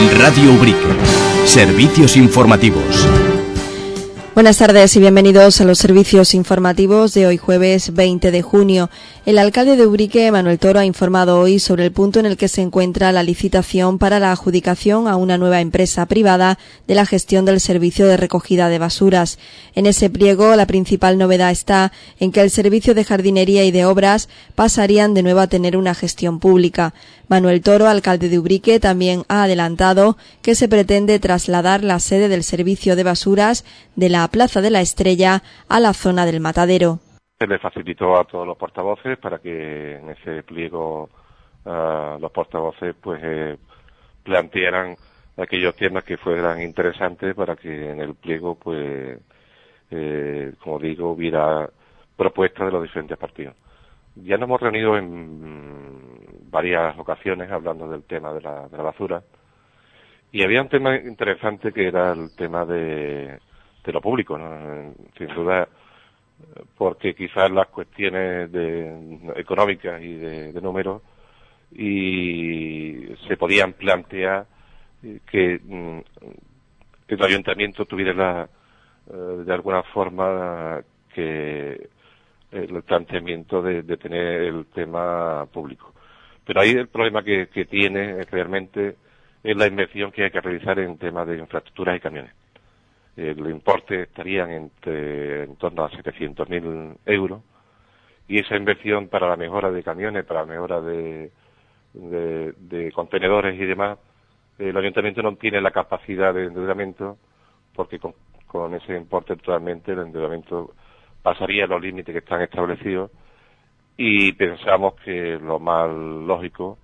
Radio Ubrique. Servicios informativos. Buenas tardes y bienvenidos a los servicios informativos de hoy jueves 20 de junio. El alcalde de Ubrique, Manuel Toro, ha informado hoy sobre el punto en el que se encuentra la licitación para la adjudicación a una nueva empresa privada de la gestión del servicio de recogida de basuras. En ese pliego, la principal novedad está en que el servicio de jardinería y de obras pasarían de nuevo a tener una gestión pública. Manuel Toro, alcalde de Ubrique, también ha adelantado que se pretende trasladar la sede del servicio de basuras de la Plaza de la Estrella a la zona del Matadero. Se le facilitó a todos los portavoces para que en ese pliego los portavoces plantearan aquellos temas que fueran interesantes para que en el pliego como digo, hubiera propuestas de los diferentes partidos. Ya nos hemos reunido en varias ocasiones hablando del tema de la basura y había un tema interesante que era el tema de lo público, ¿no? Sin duda, porque quizás las cuestiones económicas y de números y se podían plantear que el ayuntamiento tuviera de alguna forma que el planteamiento de tener el tema público. Pero ahí el problema que tiene realmente es la inversión que hay que realizar en temas de infraestructuras y camiones. El importe estarían en torno a 700.000 euros y esa inversión para la mejora de camiones, para la mejora de contenedores y demás, el ayuntamiento no tiene la capacidad de endeudamiento porque con ese importe totalmente el endeudamiento pasaría los límites que están establecidos y pensamos que lo más lógico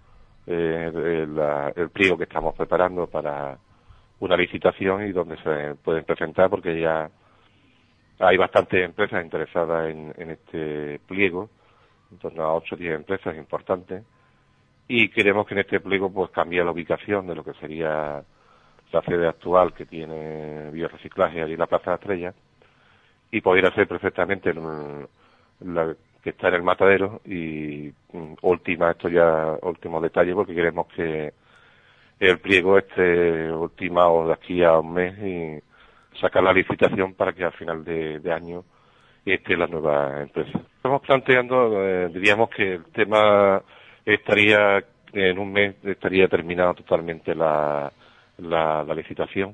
el pliego que estamos preparando para una licitación y donde se pueden presentar porque ya hay bastantes empresas interesadas en este pliego, en torno a 8 o 10 empresas importantes, y queremos que en este pliego cambie la ubicación de lo que sería la sede actual que tiene biorreciclaje allí en la Plaza de Estrella y pudiera ser perfectamente la que está en el Matadero y último detalle porque queremos que el pliego esté ultimado de aquí a un mes y sacar la licitación para que al final de año esté la nueva empresa. Estamos planteando, diríamos que el tema estaría, en un mes estaría terminada totalmente la licitación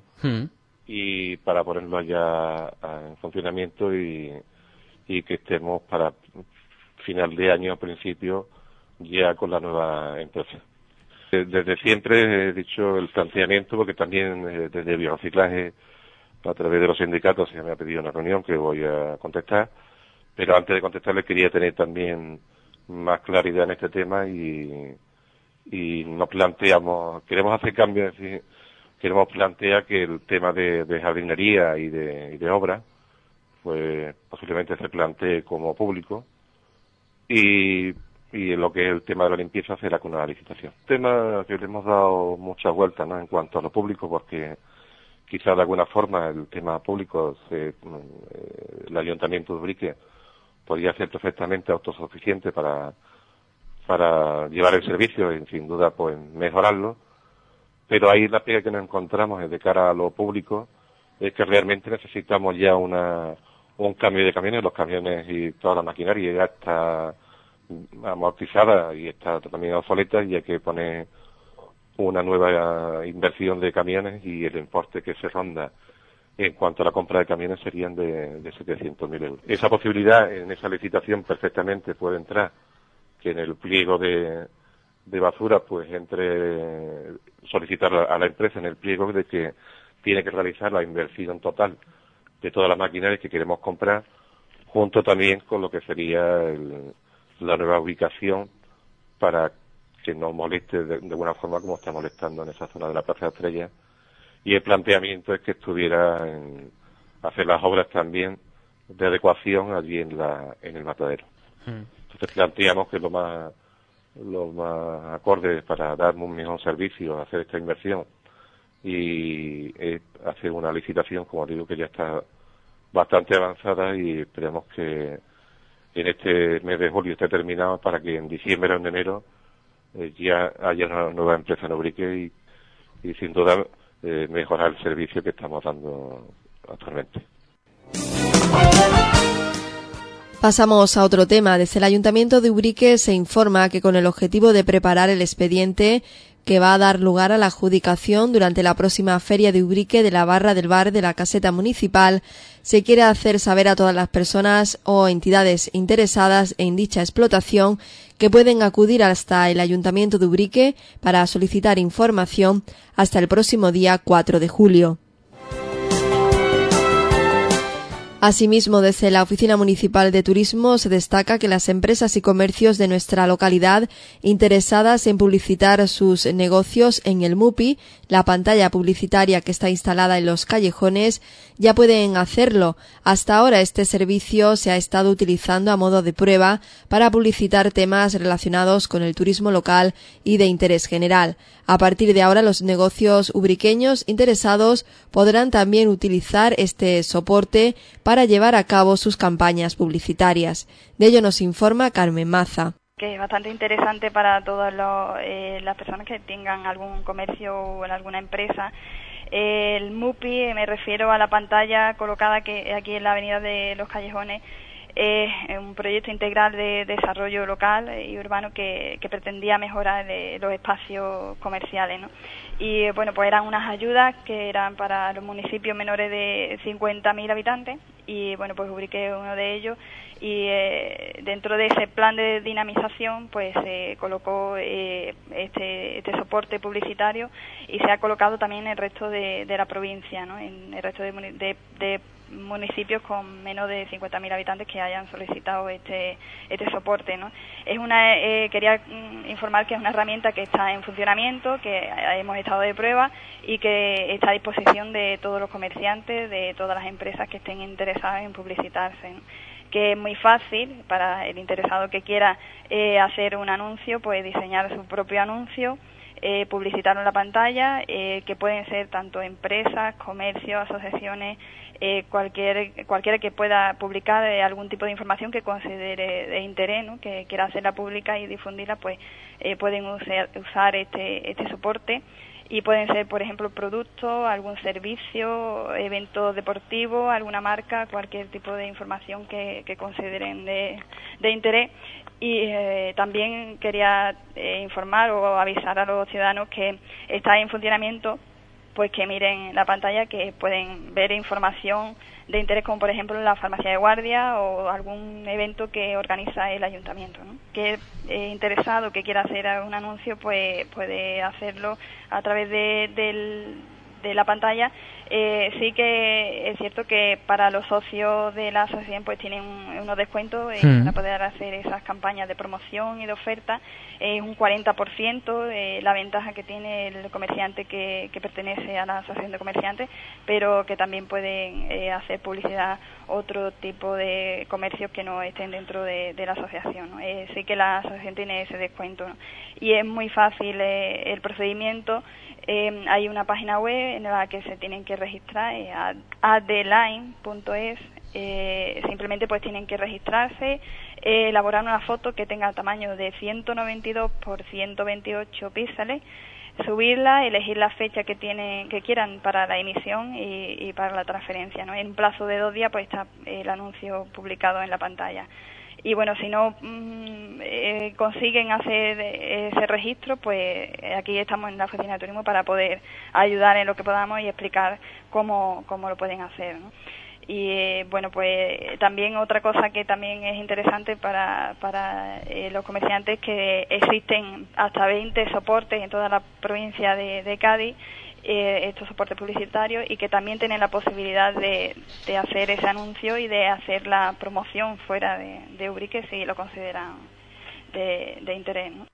y para ponerlo ya en funcionamiento y que estemos para final de año, a principio, ya con la nueva empresa. Desde siempre he dicho el planteamiento, porque también desde biorreciclaje, a través de los sindicatos, se me ha pedido una reunión que voy a contestar, pero antes de contestarle quería tener también más claridad en este tema y nos planteamos, queremos hacer cambios, es decir, queremos plantear que el tema de jardinería y de obra, pues posiblemente se plantee como público y lo que es el tema de la limpieza será con una licitación. Tema que le hemos dado muchas vueltas, ¿no?, en cuanto a lo público, porque quizás de alguna forma el tema público, el Ayuntamiento de Ubrique podría ser perfectamente autosuficiente para llevar el servicio y sin duda mejorarlo, pero ahí la pega que nos encontramos es de cara a lo público, es que realmente necesitamos ya un cambio de camiones, los camiones y toda la maquinaria ya está amortizada y está también obsoleta y hay que poner una nueva inversión de camiones y el importe que se ronda en cuanto a la compra de camiones serían de 700.000 euros. Esa posibilidad en esa licitación perfectamente puede entrar, que en el pliego de basura entre solicitar a la empresa en el pliego de que tiene que realizar la inversión total de todas las maquinarias que queremos comprar, junto también con lo que sería la nueva ubicación para que no moleste de alguna forma como está molestando en esa zona de la Plaza de Estrella. Y el planteamiento es que estuviera hacer las obras también de adecuación allí en el Matadero. Entonces planteamos que lo más acorde para dar un mejor servicio, hacer esta inversión y hacer una licitación, como digo, que ya está bastante avanzada y esperemos que en este mes de julio esté terminado para que en diciembre o en enero ya haya una nueva empresa en Ubrique sin duda mejorar el servicio que estamos dando actualmente. Pasamos a otro tema. Desde el Ayuntamiento de Ubrique se informa que con el objetivo de preparar el expediente que va a dar lugar a la adjudicación durante la próxima Feria de Ubrique de la barra del bar de la Caseta Municipal, se quiere hacer saber a todas las personas o entidades interesadas en dicha explotación que pueden acudir hasta el Ayuntamiento de Ubrique para solicitar información hasta el próximo día 4 de julio. Asimismo, desde la Oficina Municipal de Turismo se destaca que las empresas y comercios de nuestra localidad interesadas en publicitar sus negocios en el MUPI, la pantalla publicitaria que está instalada en los callejones, ya pueden hacerlo. Hasta ahora este servicio se ha estado utilizando a modo de prueba para publicitar temas relacionados con el turismo local y de interés general. A partir de ahora, los negocios ubriqueños interesados podrán también utilizar este soporte para llevar a cabo sus campañas publicitarias. De ello nos informa Carmen Maza. Que es bastante interesante para todas las personas que tengan algún comercio o en alguna empresa. El MUPI, me refiero a la pantalla colocada que aquí en la avenida de los Callejones, es un proyecto integral de desarrollo local y urbano que pretendía mejorar los espacios comerciales, ¿no? Y bueno, pues eran unas ayudas que eran para los municipios menores de 50.000 habitantes y bueno, pues Ubrique es uno de ellos y dentro de ese plan de dinamización pues se colocó este soporte publicitario y se ha colocado también en el resto de la provincia, ¿no? En el resto de municipios con menos de 50.000 habitantes que hayan solicitado este soporte, ¿no? Quería informar que es una herramienta que está en funcionamiento, que hemos estado de prueba y que está a disposición de todos los comerciantes, de todas las empresas que estén interesadas en publicitarse, ¿no? Que es muy fácil para el interesado que quiera hacer un anuncio, pues diseñar su propio anuncio, publicitarlo en la pantalla, que pueden ser tanto empresas, comercios, asociaciones, cualquiera que pueda publicar algún tipo de información que considere de interés, ¿no? Que quiera hacerla pública y difundirla, pues pueden usar este soporte y pueden ser, por ejemplo, productos, algún servicio, eventos deportivos, alguna marca, cualquier tipo de información que consideren de interés. Y también quería informar o avisar a los ciudadanos que está en funcionamiento, pues que miren la pantalla, que pueden ver información de interés, como por ejemplo la farmacia de guardia o algún evento que organiza el ayuntamiento, ¿no? Que interesado que quiera hacer un anuncio, pues puede hacerlo a través de la pantalla. Sí que es cierto que para los socios de la asociación pues tienen unos descuentos para poder hacer esas campañas de promoción y de oferta. Es un 40% la ventaja que tiene el comerciante que pertenece a la asociación de comerciantes, pero que también pueden hacer publicidad otro tipo de comercios que no estén dentro de la asociación, ¿no? Sí que la asociación tiene ese descuento, ¿no? Y es muy fácil el procedimiento. Hay una página web en la que se tienen que registrar, adline.es. Simplemente pues tienen que registrarse, elaborar una foto que tenga tamaño de 192 por 128 píxeles, subirla, elegir la fecha que quieran para la emisión y para la transferencia, ¿no? En un plazo de 2 días pues está el anuncio publicado en la pantalla. Y bueno, si no consiguen hacer ese registro, pues aquí estamos en la Oficina de Turismo para poder ayudar en lo que podamos y explicar cómo lo pueden hacer, ¿no? Y bueno, pues también otra cosa que también es interesante para los comerciantes, que existen hasta 20 soportes en toda la provincia de Cádiz, estos soportes publicitarios, y que también tienen la posibilidad de hacer ese anuncio y de hacer la promoción fuera de Ubrique si lo consideran de interés, ¿no?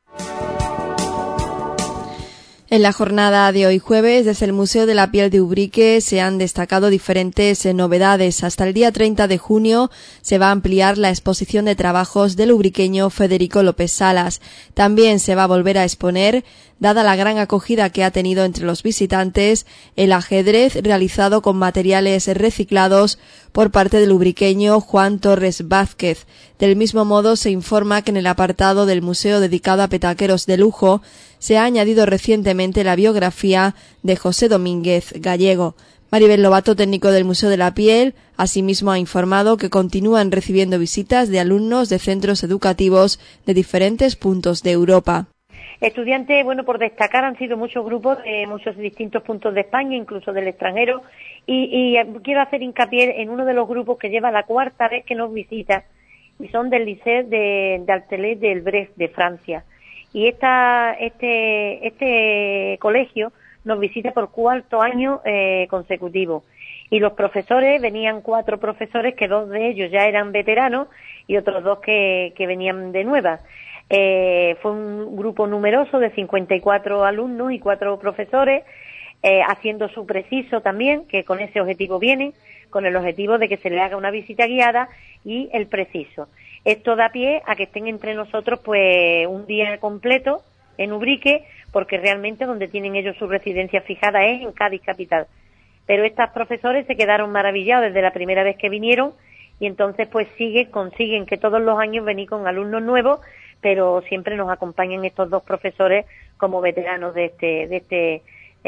En la jornada de hoy jueves, desde el Museo de la Piel de Ubrique se han destacado diferentes novedades. Hasta el día 30 de junio se va a ampliar la exposición de trabajos del ubriqueño Federico López Salas. También se va a volver a exponer, dada la gran acogida que ha tenido entre los visitantes, el ajedrez realizado con materiales reciclados por parte del ubriqueño Juan Torres Vázquez. Del mismo modo, se informa que en el apartado del museo dedicado a petaqueros de lujo se ha añadido recientemente la biografía de José Domínguez Gallego. Maribel Lobato, técnico del Museo de la Piel, asimismo ha informado que continúan recibiendo visitas de alumnos de centros educativos de diferentes puntos de Europa. Estudiantes, bueno, por destacar, han sido muchos grupos de muchos distintos puntos de España, incluso del extranjero, y quiero hacer hincapié en uno de los grupos que lleva la 4ª vez que nos visita, y son del Liceo de Artelet del Brest, de Francia. Y este colegio nos visita por 4º año consecutivo. Y los profesores, venían 4 profesores, que 2 de ellos ya eran veteranos y otros 2 que venían de nuevas. Fue un grupo numeroso de 54 alumnos y 4 profesores, haciendo su preciso también, que con ese objetivo vienen, con el objetivo de que se le haga una visita guiada y el preciso. Esto da pie a que estén entre nosotros pues un día completo en Ubrique, porque realmente donde tienen ellos su residencia fijada es en Cádiz capital. Pero estos profesores se quedaron maravillados desde la primera vez que vinieron y entonces pues consiguen que todos los años venir con alumnos nuevos, pero siempre nos acompañan estos 2 profesores como veteranos de este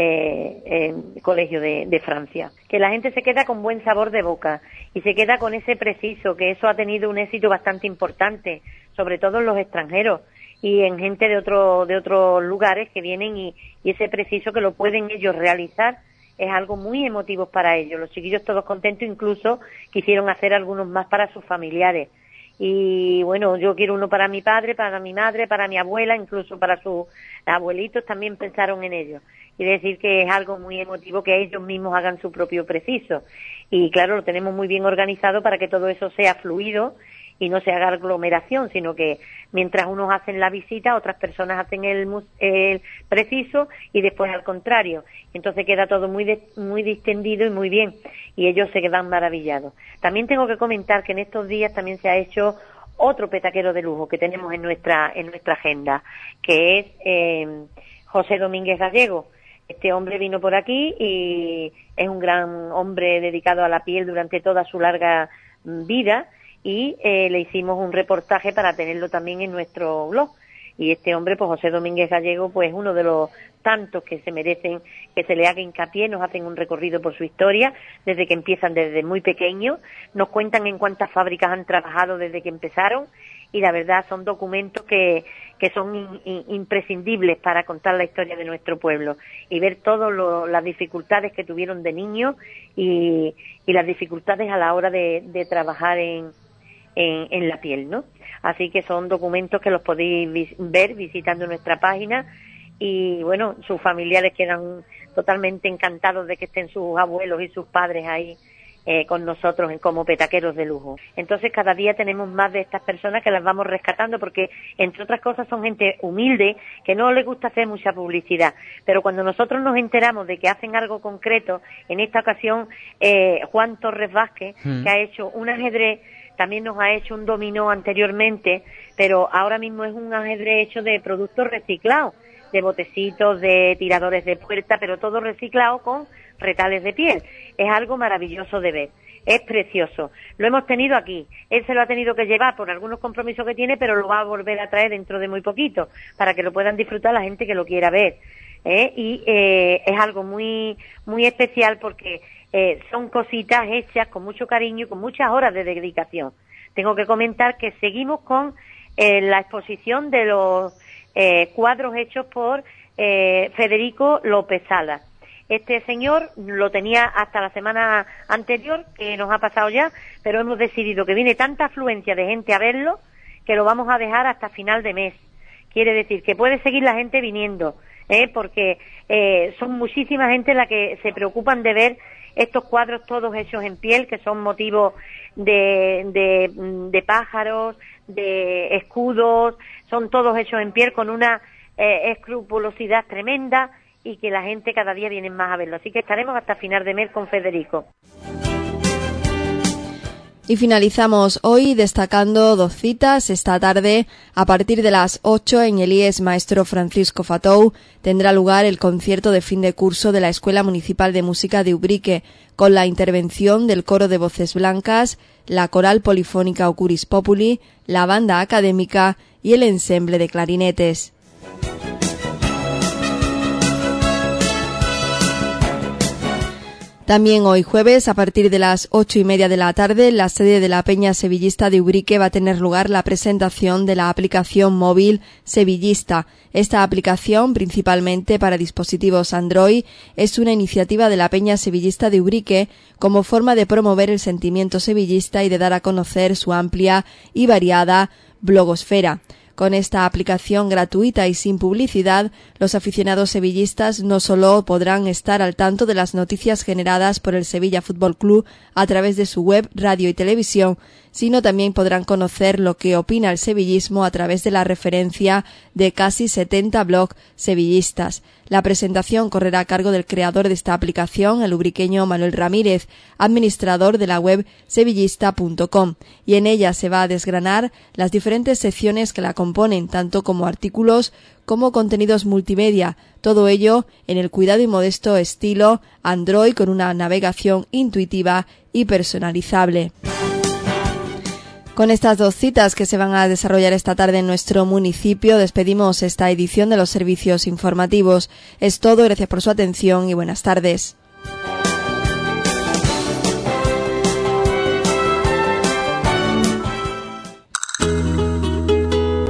colegio de Francia. Que la gente se queda con buen sabor de boca y se queda con ese preciso, que eso ha tenido un éxito bastante importante, sobre todo en los extranjeros y en gente de otros lugares que vienen y ese preciso que lo pueden ellos realizar es algo muy emotivo para ellos. Los chiquillos todos contentos, incluso quisieron hacer algunos más para sus familiares. Y bueno, yo quiero uno para mi padre, para mi madre, para mi abuela, incluso para sus abuelitos también pensaron en ello. Quiere decir que es algo muy emotivo que ellos mismos hagan su propio preciso. Y claro, lo tenemos muy bien organizado para que todo eso sea fluido y no se haga aglomeración, sino que mientras unos hacen la visita, otras personas hacen el preciso y después al contrario. Entonces queda todo muy distendido y muy bien, y ellos se quedan maravillados. También tengo que comentar que en estos días también se ha hecho otro petaquero de lujo que tenemos en nuestra agenda, que es José Domínguez Gallego. Este hombre vino por aquí y es un gran hombre dedicado a la piel durante toda su larga vida, y le hicimos un reportaje para tenerlo también en nuestro blog. Y este hombre, pues José Domínguez Gallego, pues uno de los tantos que se merecen que se le haga hincapié. Nos hacen un recorrido por su historia, desde que empiezan desde muy pequeños, nos cuentan en cuántas fábricas han trabajado desde que empezaron, y la verdad son documentos que son imprescindibles para contar la historia de nuestro pueblo y ver todas las dificultades que tuvieron de niños y las dificultades a la hora de trabajar en la piel, ¿no? Así que son documentos que los podéis ver visitando nuestra página, y bueno, sus familiares quedan totalmente encantados de que estén sus abuelos y sus padres ahí con nosotros como petaqueros de lujo. Entonces cada día tenemos más de estas personas que las vamos rescatando, porque entre otras cosas son gente humilde que no les gusta hacer mucha publicidad, pero cuando nosotros nos enteramos de que hacen algo concreto, en esta ocasión Juan Torres Vázquez, que ha hecho un ajedrez, también nos ha hecho un dominó anteriormente, pero ahora mismo es un ajedrez hecho de productos reciclados, de botecitos, de tiradores de puerta, pero todo reciclado con retales de piel. Es algo maravilloso de ver, es precioso. Lo hemos tenido aquí, él se lo ha tenido que llevar por algunos compromisos que tiene, pero lo va a volver a traer dentro de muy poquito, para que lo puedan disfrutar la gente que lo quiera ver. Y es algo muy, muy especial, porque son cositas hechas con mucho cariño y con muchas horas de dedicación. Tengo que comentar que seguimos con la exposición de los cuadros hechos por Federico López Sala. Este señor lo tenía hasta la semana anterior, que nos ha pasado ya, pero hemos decidido que viene tanta afluencia de gente a verlo que lo vamos a dejar hasta final de mes. Quiere decir que puede seguir la gente viniendo, porque son muchísima gente la que se preocupan de ver estos cuadros todos hechos en piel, que son motivos de pájaros, de escudos, son todos hechos en piel con una escrupulosidad tremenda, y que la gente cada día viene más a verlo. Así que estaremos hasta final de mes con Federico. Y finalizamos hoy destacando 2 citas. Esta tarde, a partir de las 8, en el IES Maestro Francisco Fatou, tendrá lugar el concierto de fin de curso de la Escuela Municipal de Música de Ubrique, con la intervención del Coro de Voces Blancas, la Coral Polifónica Ocuris Populi, la Banda Académica y el Ensemble de Clarinetes. También hoy jueves, a partir de las 8:30 de la tarde, en la sede de la Peña Sevillista de Ubrique va a tener lugar la presentación de la aplicación móvil Sevillista. Esta aplicación, principalmente para dispositivos Android, es una iniciativa de la Peña Sevillista de Ubrique como forma de promover el sentimiento sevillista y de dar a conocer su amplia y variada blogosfera. Con esta aplicación gratuita y sin publicidad, los aficionados sevillistas no solo podrán estar al tanto de las noticias generadas por el Sevilla Fútbol Club a través de su web, radio y televisión, sino también podrán conocer lo que opina el sevillismo a través de la referencia de casi 70 blogs sevillistas. La presentación correrá a cargo del creador de esta aplicación, el ubriqueño Manuel Ramírez, administrador de la web sevillista.com, y en ella se va a desgranar las diferentes secciones que la componen, tanto como artículos como contenidos multimedia, todo ello en el cuidado y modesto estilo Android con una navegación intuitiva y personalizable. Con estas dos citas que se van a desarrollar esta tarde en nuestro municipio, despedimos esta edición de los servicios informativos. Es todo, gracias por su atención y buenas tardes.